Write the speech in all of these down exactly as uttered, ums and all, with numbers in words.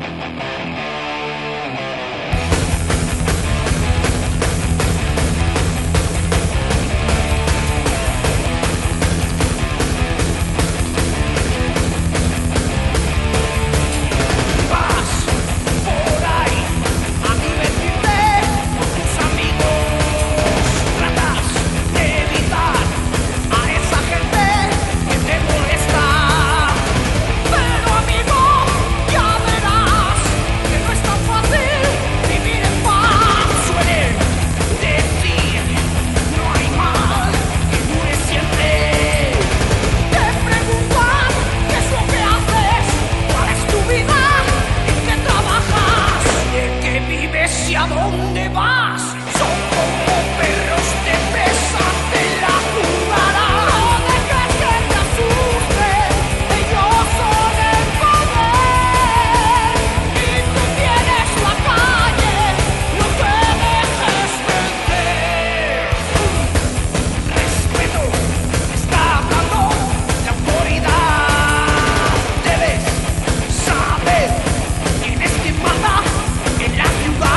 ¿A dónde vas? Son como perros de presa, te la jugarán. No dejes que te asusten, ellos son el poder. Y tú tienes la calle, no te dejes vencer. Respeto, está hablando la autoridad. Debes saber quién es quien manda en la ciudad.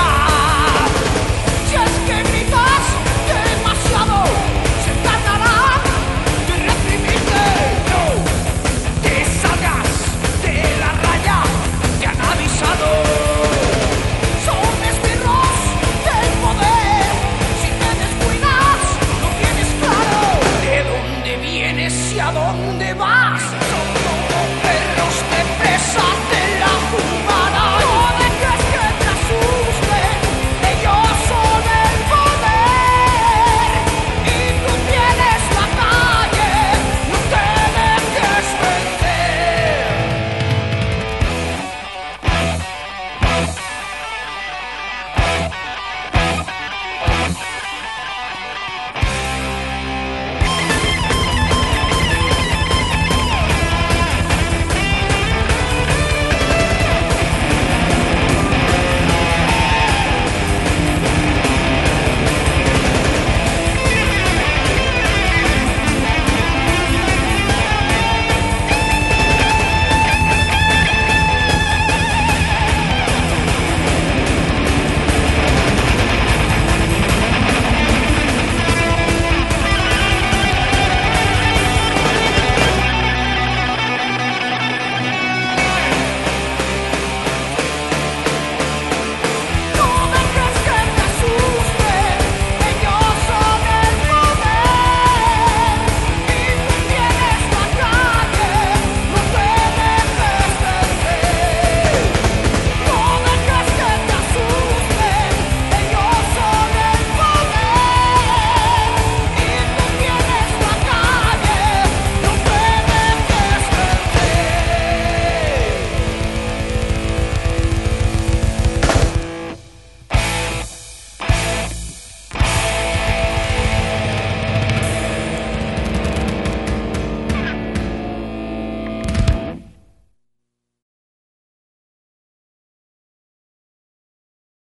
¿A dónde vas?